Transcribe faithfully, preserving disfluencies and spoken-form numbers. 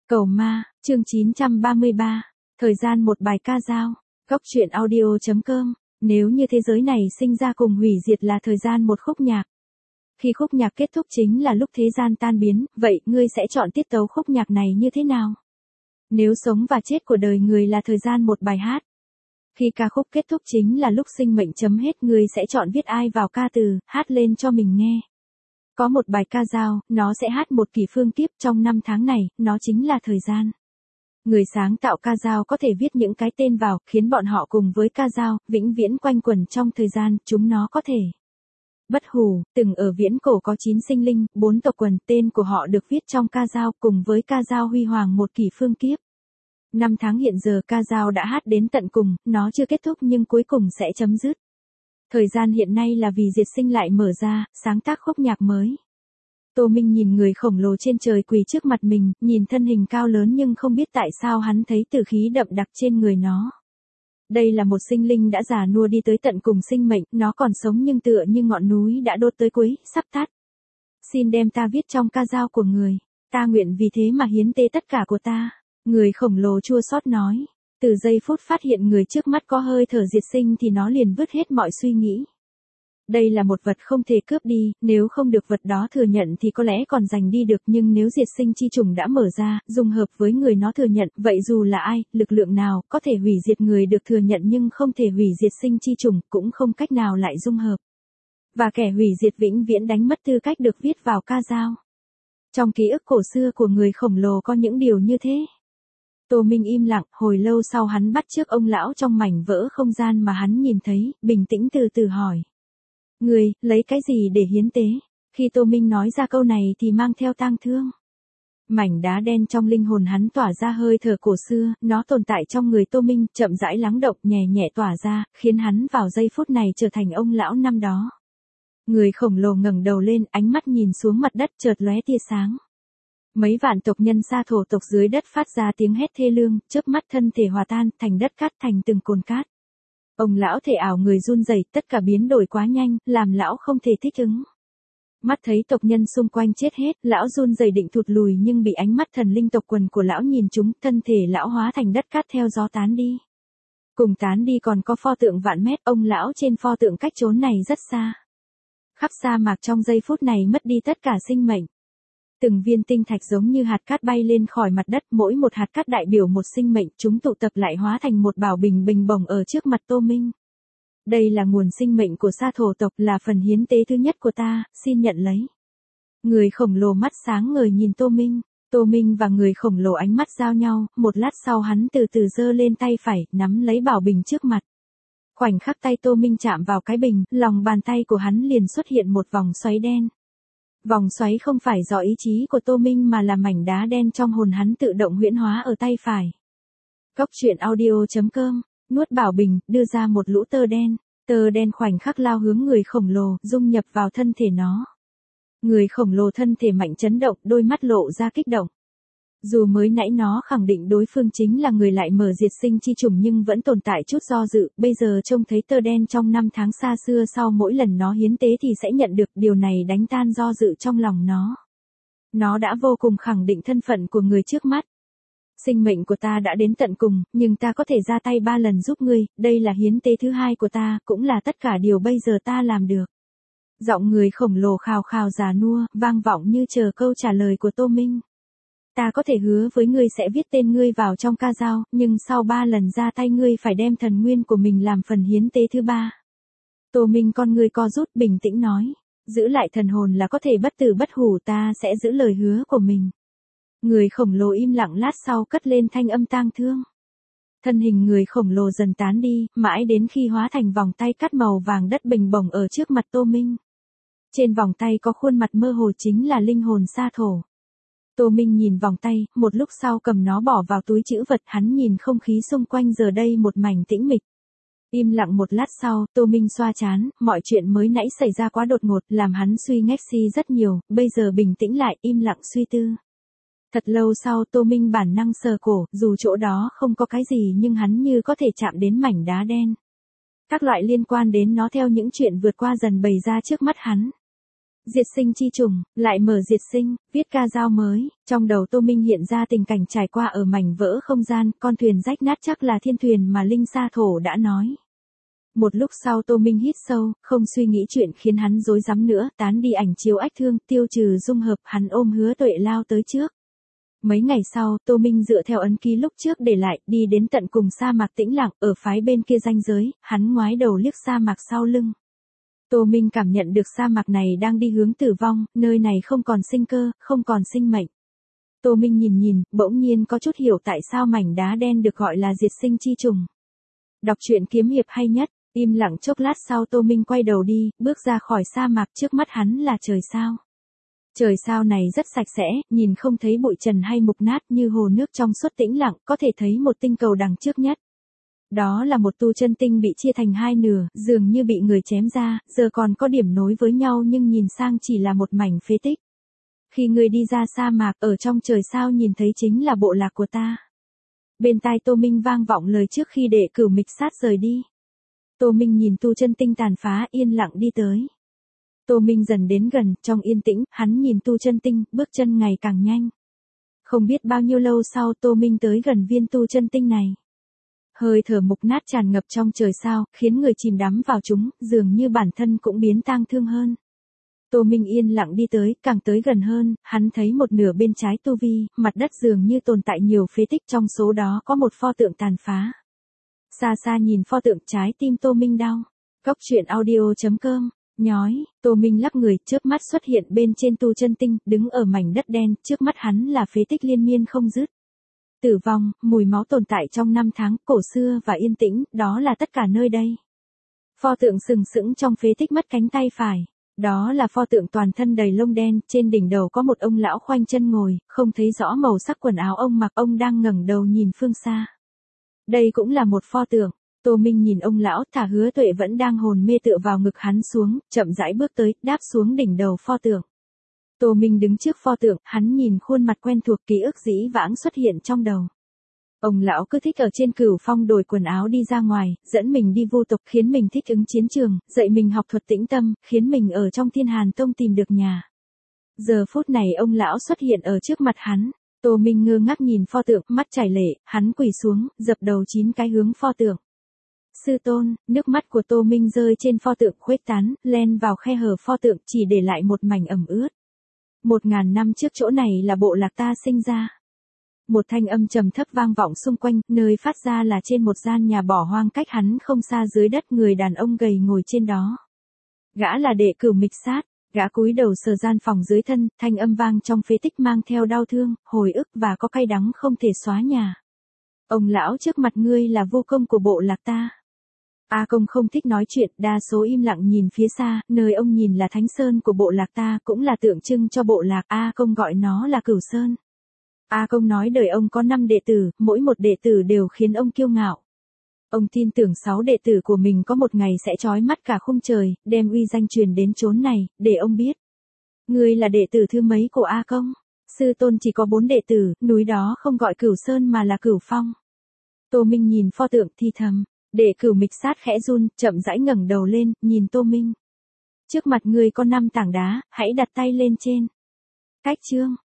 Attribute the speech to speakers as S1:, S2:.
S1: Cầu ma, chương chín trăm ba mươi ba. Thời gian một bài ca dao. Góc truyện audio chấm com. Nếu như thế giới này sinh ra cùng hủy diệt là thời gian một khúc nhạc. Khi khúc nhạc kết thúc chính là lúc thế gian tan biến, vậy ngươi sẽ chọn tiết tấu khúc nhạc này như thế nào? Nếu sống và chết của đời người là thời gian một bài hát. Khi ca khúc kết thúc chính là lúc sinh mệnh chấm hết, ngươi sẽ chọn viết ai vào ca từ, hát lên cho mình nghe. Có một bài ca dao, nó sẽ hát một kỷ phương kiếp trong năm tháng này, nó chính là thời gian. Người sáng tạo ca dao có thể viết những cái tên vào, khiến bọn họ cùng với ca dao, vĩnh viễn quanh quẩn trong thời gian, chúng nó có thể. Bất hủ, từng ở viễn cổ có chín sinh linh, bốn tộc quần, tên của họ được viết trong ca dao, cùng với ca dao huy hoàng một kỷ phương kiếp. Năm tháng hiện giờ ca dao đã hát đến tận cùng, nó chưa kết thúc nhưng cuối cùng sẽ chấm dứt. Thời gian hiện nay là vì diệt sinh lại mở ra, sáng tác khúc nhạc mới. Tô Minh nhìn người khổng lồ trên trời quỳ trước mặt mình, nhìn thân hình cao lớn nhưng không biết tại sao hắn thấy tử khí đậm đặc trên người nó. Đây là một sinh linh đã già nua đi tới tận cùng sinh mệnh, nó còn sống nhưng tựa như ngọn núi đã đốt tới cuối, sắp tắt. Xin đem ta viết trong ca dao của người, ta nguyện vì thế mà hiến tế tất cả của ta. Người khổng lồ chua xót nói. Từ giây phút phát hiện người trước mắt có hơi thở diệt sinh thì nó liền vứt hết mọi suy nghĩ. Đây là một vật không thể cướp đi, nếu không được vật đó thừa nhận thì có lẽ còn giành đi được, nhưng nếu diệt sinh chi trùng đã mở ra, dung hợp với người nó thừa nhận, vậy dù là ai, lực lượng nào, có thể hủy diệt người được thừa nhận nhưng không thể hủy diệt sinh chi trùng, cũng không cách nào lại dung hợp. Và kẻ hủy diệt vĩnh viễn đánh mất tư cách được viết vào ca dao. Trong ký ức cổ xưa của người khổng lồ có những điều như thế. Tô Minh im lặng, hồi lâu sau hắn bắt chước ông lão trong mảnh vỡ không gian mà hắn nhìn thấy, bình tĩnh từ từ hỏi. Người, lấy cái gì để hiến tế? Khi Tô Minh nói ra câu này thì mang theo tang thương. Mảnh đá đen trong linh hồn hắn tỏa ra hơi thở cổ xưa, nó tồn tại trong người Tô Minh, chậm rãi lắng động, nhẹ nhẹ tỏa ra, khiến hắn vào giây phút này trở thành ông lão năm đó. Người khổng lồ ngẩng đầu lên, ánh mắt nhìn xuống mặt đất chợt lóe tia sáng. Mấy vạn tộc nhân sa thổ tộc dưới đất phát ra tiếng hét thê lương, chớp mắt thân thể hòa tan, thành đất cát, thành từng cồn cát. Ông lão thể ảo người run rẩy, tất cả biến đổi quá nhanh, làm lão không thể thích ứng. Mắt thấy tộc nhân xung quanh chết hết, lão run rẩy định thụt lùi nhưng bị ánh mắt thần linh tộc quần của lão nhìn trúng, thân thể lão hóa thành đất cát theo gió tán đi. Cùng tán đi còn có pho tượng vạn mét, ông lão trên pho tượng cách chốn này rất xa. Khắp sa mạc trong giây phút này mất đi tất cả sinh mệnh. Từng viên tinh thạch giống như hạt cát bay lên khỏi mặt đất, mỗi một hạt cát đại biểu một sinh mệnh, chúng tụ tập lại hóa thành một bảo bình bình bồng ở trước mặt Tô Minh. Đây là nguồn sinh mệnh của sa thổ tộc, là phần hiến tế thứ nhất của ta, xin nhận lấy. Người khổng lồ mắt sáng ngời nhìn Tô Minh, Tô Minh và người khổng lồ ánh mắt giao nhau, một lát sau hắn từ từ giơ lên tay phải, nắm lấy bảo bình trước mặt. Khoảnh khắc tay Tô Minh chạm vào cái bình, lòng bàn tay của hắn liền xuất hiện một vòng xoáy đen. Vòng xoáy không phải do ý chí của Tô Minh mà là mảnh đá đen trong hồn hắn tự động huyễn hóa ở tay phải. Góc truyện audio chấm com, nuốt bảo bình, đưa ra một lũ tơ đen, tơ đen khoảnh khắc lao hướng người khổng lồ, dung nhập vào thân thể nó. Người khổng lồ thân thể mạnh chấn động, đôi mắt lộ ra kích động. Dù mới nãy nó khẳng định đối phương chính là người lại mở diệt sinh chi trùng nhưng vẫn tồn tại chút do dự, bây giờ trông thấy tơ đen trong năm tháng xa xưa sau mỗi lần nó hiến tế thì sẽ nhận được, điều này đánh tan do dự trong lòng nó. Nó đã vô cùng khẳng định thân phận của người trước mắt. Sinh mệnh của ta đã đến tận cùng, nhưng ta có thể ra tay ba lần giúp ngươi, đây là hiến tế thứ hai của ta, cũng là tất cả điều bây giờ ta làm được. Giọng người khổng lồ khào khào già nua, vang vọng như chờ câu trả lời của Tô Minh. Ta có thể hứa với ngươi sẽ viết tên ngươi vào trong ca dao, nhưng sau ba lần ra tay ngươi phải đem thần nguyên của mình làm phần hiến tế thứ ba. Tô Minh con ngươi co rút, bình tĩnh nói, giữ lại thần hồn là có thể bất tử bất hủ, ta sẽ giữ lời hứa của mình. Người khổng lồ im lặng lát sau cất lên thanh âm tang thương. Thân hình người khổng lồ dần tán đi, mãi đến khi hóa thành vòng tay cát màu vàng đất bình bồng ở trước mặt Tô Minh. Trên vòng tay có khuôn mặt mơ hồ chính là linh hồn sa thổ. Tô Minh nhìn vòng tay, một lúc sau cầm nó bỏ vào túi trữ vật, hắn nhìn không khí xung quanh giờ đây một mảnh tĩnh mịch. Im lặng một lát sau, Tô Minh xoa trán, mọi chuyện mới nãy xảy ra quá đột ngột, làm hắn suy ngách si rất nhiều, bây giờ bình tĩnh lại, im lặng suy tư. Thật lâu sau Tô Minh bản năng sờ cổ, dù chỗ đó không có cái gì nhưng hắn như có thể chạm đến mảnh đá đen. Các loại liên quan đến nó theo những chuyện vượt qua dần bày ra trước mắt hắn. Diệt sinh chi trùng, lại mở diệt sinh, viết ca dao mới, trong đầu Tô Minh hiện ra tình cảnh trải qua ở mảnh vỡ không gian, con thuyền rách nát chắc là thiên thuyền mà Linh Sa Thổ đã nói. Một lúc sau Tô Minh hít sâu, không suy nghĩ chuyện khiến hắn rối rắm nữa, tán đi ảnh chiếu ách thương, tiêu trừ dung hợp, hắn ôm Hứa Tuệ lao tới trước. Mấy ngày sau, Tô Minh dựa theo ấn ký lúc trước để lại, đi đến tận cùng sa mạc tĩnh lặng, ở phái bên kia ranh giới, hắn ngoái đầu liếc sa mạc sau lưng. Tô Minh cảm nhận được sa mạc này đang đi hướng tử vong, nơi này không còn sinh cơ, không còn sinh mệnh. Tô Minh nhìn nhìn, bỗng nhiên có chút hiểu tại sao mảnh đá đen được gọi là diệt sinh chi trùng. Đọc truyện kiếm hiệp hay nhất, im lặng chốc lát sau Tô Minh quay đầu đi, bước ra khỏi sa mạc, trước mắt hắn là trời sao. Trời sao này rất sạch sẽ, nhìn không thấy bụi trần hay mục nát, như hồ nước trong suốt tĩnh lặng, có thể thấy một tinh cầu đằng trước nhất. Đó là một tu chân tinh bị chia thành hai nửa, dường như bị người chém ra, giờ còn có điểm nối với nhau nhưng nhìn sang chỉ là một mảnh phế tích. Khi người đi ra sa mạc, ở trong trời sao nhìn thấy chính là bộ lạc của ta. Bên tai Tô Minh vang vọng lời trước khi Đệ Cửu Mịch Sát rời đi. Tô Minh nhìn tu chân tinh tàn phá, yên lặng đi tới. Tô Minh dần đến gần, trong yên tĩnh, hắn nhìn tu chân tinh, bước chân ngày càng nhanh. Không biết bao nhiêu lâu sau Tô Minh tới gần viên tu chân tinh này. Hơi thở mục nát tràn ngập trong trời sao, khiến người chìm đắm vào chúng, dường như bản thân cũng biến tang thương hơn. Tô Minh yên lặng đi tới, càng tới gần hơn, hắn thấy một nửa bên trái tu vi, mặt đất dường như tồn tại nhiều phế tích, trong số đó có một pho tượng tàn phá. Xa xa nhìn pho tượng, trái tim Tô Minh đau. Cốc truyện audio chấm com, nhói, Tô Minh lắc người, chớp mắt xuất hiện bên trên tu chân tinh, đứng ở mảnh đất đen, trước mắt hắn là phế tích liên miên không dứt. Tử vong, mùi máu tồn tại trong năm tháng, cổ xưa và yên tĩnh, đó là tất cả nơi đây. Pho tượng sừng sững trong phế tích mất cánh tay phải. Đó là pho tượng toàn thân đầy lông đen, trên đỉnh đầu có một ông lão khoanh chân ngồi, không thấy rõ màu sắc quần áo ông mặc, ông đang ngẩng đầu nhìn phương xa. Đây cũng là một pho tượng. Tô Minh nhìn ông lão, thả Hứa Tuệ vẫn đang hồn mê tựa vào ngực hắn xuống, chậm rãi bước tới, đáp xuống đỉnh đầu pho tượng. Tô Minh đứng trước pho tượng, hắn nhìn khuôn mặt quen thuộc, ký ức dĩ vãng xuất hiện trong đầu. Ông lão cứ thích ở trên Cửu Phong đổi quần áo đi ra ngoài, dẫn mình đi vô tục, khiến mình thích ứng chiến trường, dạy mình học thuật tĩnh tâm, khiến mình ở trong Thiên Hàn Tông tìm được nhà. Giờ phút này ông lão xuất hiện ở trước mặt hắn. Tô Minh ngơ ngác nhìn pho tượng, mắt chảy lệ, hắn quỳ xuống, dập đầu chín cái hướng pho tượng. Sư tôn, nước mắt của Tô Minh rơi trên pho tượng, khuếch tán, len vào khe hở pho tượng, chỉ để lại một mảnh ẩm ướt. Một ngàn năm trước chỗ này là bộ lạc ta sinh ra. Một thanh âm trầm thấp vang vọng xung quanh, nơi phát ra là trên một gian nhà bỏ hoang cách hắn không xa dưới đất, người đàn ông gầy ngồi trên đó. Gã là Đệ Cửu Mịch Sát, gã cúi đầu sờ gian phòng dưới thân, thanh âm vang trong phế tích mang theo đau thương, hồi ức và có cay đắng không thể xóa nhòa. Ông lão trước mặt ngươi là vô công của bộ lạc ta. A Công không thích nói chuyện, đa số im lặng nhìn phía xa, nơi ông nhìn là Thánh Sơn của bộ lạc ta, cũng là tượng trưng cho bộ lạc. A Công gọi nó là Cửu Sơn. A Công nói đời ông có năm đệ tử, mỗi một đệ tử đều khiến ông kiêu ngạo. Ông tin tưởng sáu đệ tử của mình có một ngày sẽ chói mắt cả khung trời, đem uy danh truyền đến chốn này, để ông biết. Ngươi là đệ tử thứ mấy của A Công? Sư tôn chỉ có bốn đệ tử, núi đó không gọi Cửu Sơn mà là Cửu Phong. Tô Minh nhìn pho tượng thi thầm, Đệ Cửu Mịch Sát khẽ run, chậm rãi ngẩng đầu lên, nhìn Tô Minh. Trước mặt ngươi có năm tảng đá, hãy đặt tay lên trên. Cách chương.